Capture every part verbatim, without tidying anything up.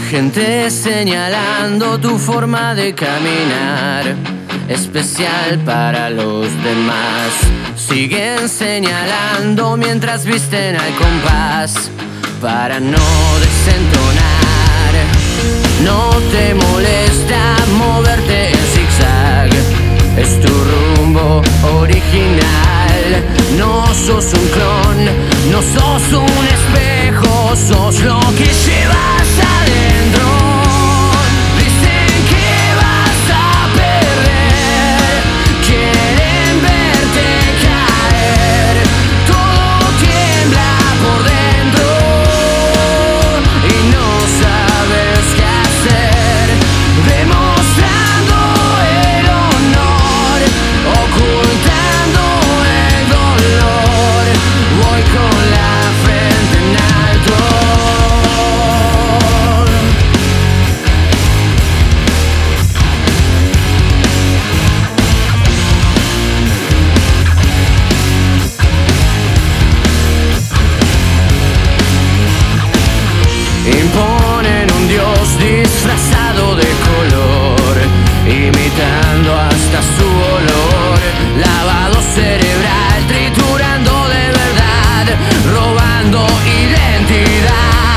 Gente señalando tu forma de caminar, especial para los demás. Siguen señalando mientras visten al compás, para no desentonar. No te molesta moverte en zigzag, es tu rumbo original. No sos un clon, no sos un espejo, sos lo que llevas adentro. Dicen que vas a perder, quieren verte caer. Todo tiembla por dentro y no sabes qué hacer. Demostrando el honor, ocultando el dolor. Voy con la frente en alto. Imponen un dios disfrazado de color, imitando hasta su olor. Lavado cerebral, triturando de verdad, robando identidad.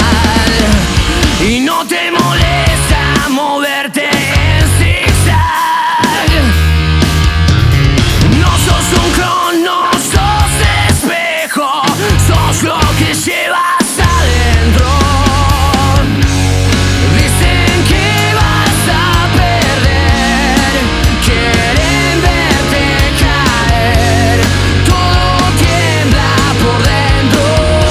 Y no te molesta moverte en zigzag. No sos un clon, no sos espejo, sos lo que llevas adentro. Dicen que vas a perder, quieren verte caer. Todo tiembla por dentro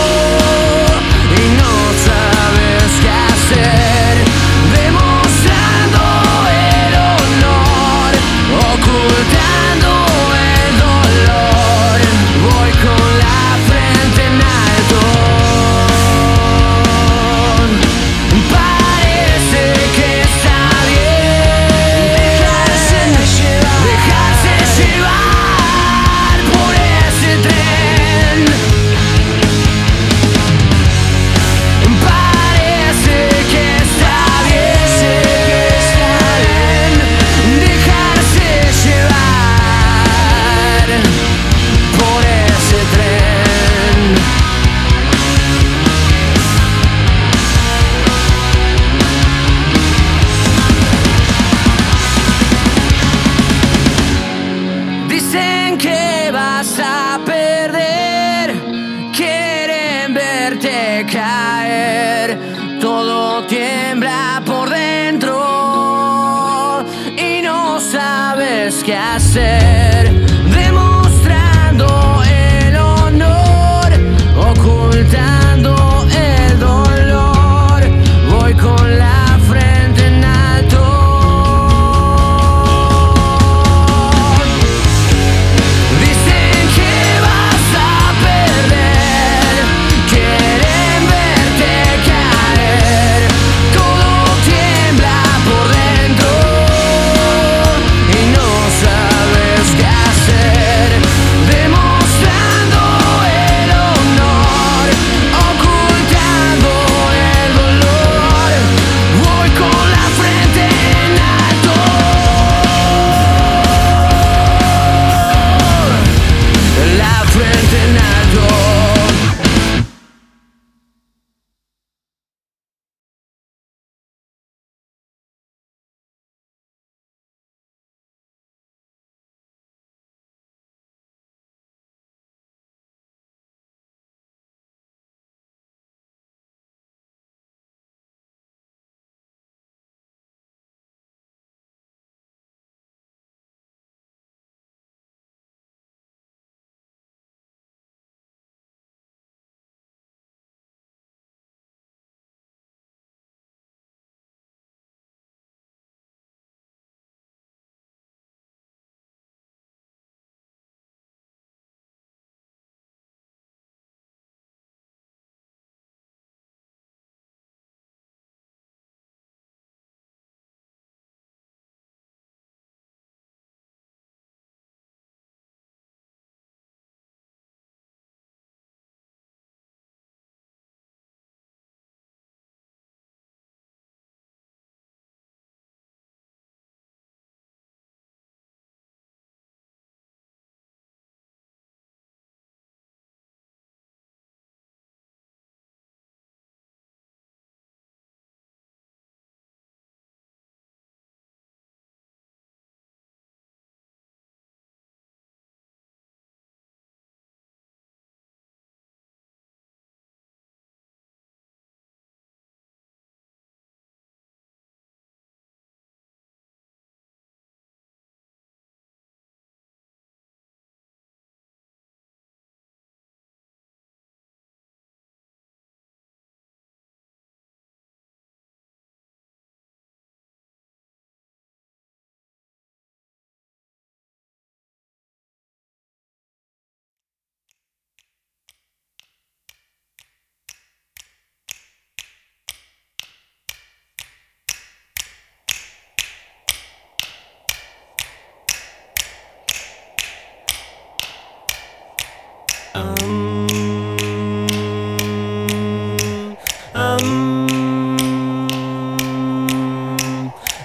y no sabes qué hacer. Demostrando el honor, ocultando el dolor. Voy con la frente en alto. Parece que está bien dejarse llevar, dejarse llevar por ese tren. Parece que está bien dejarse llevar por ese tren. Dicen que vas a perder, quieren verte caer. Todo tiembla por dentro y no sabes qué hacer. Demostrando el honor, ocultando el dolor. Voy con la frente en alto. Dicen que vas a perder, quieren verte caer. Todo tiembla por dentro y no sabes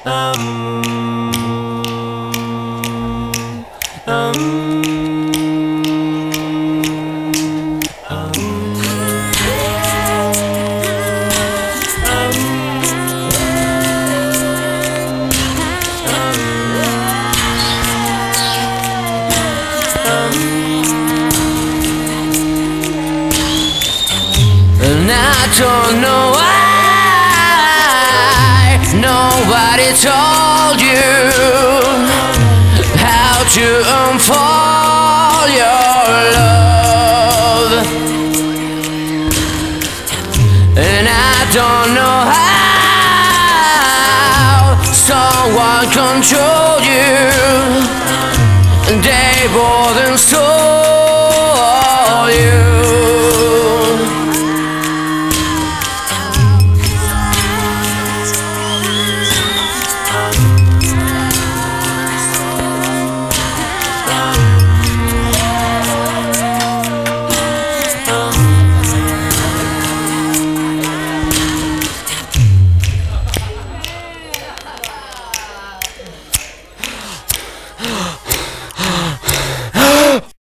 And I don't know why nobody told you how to unfold your love. And I don't know how someone controlled you. They bought and stole you.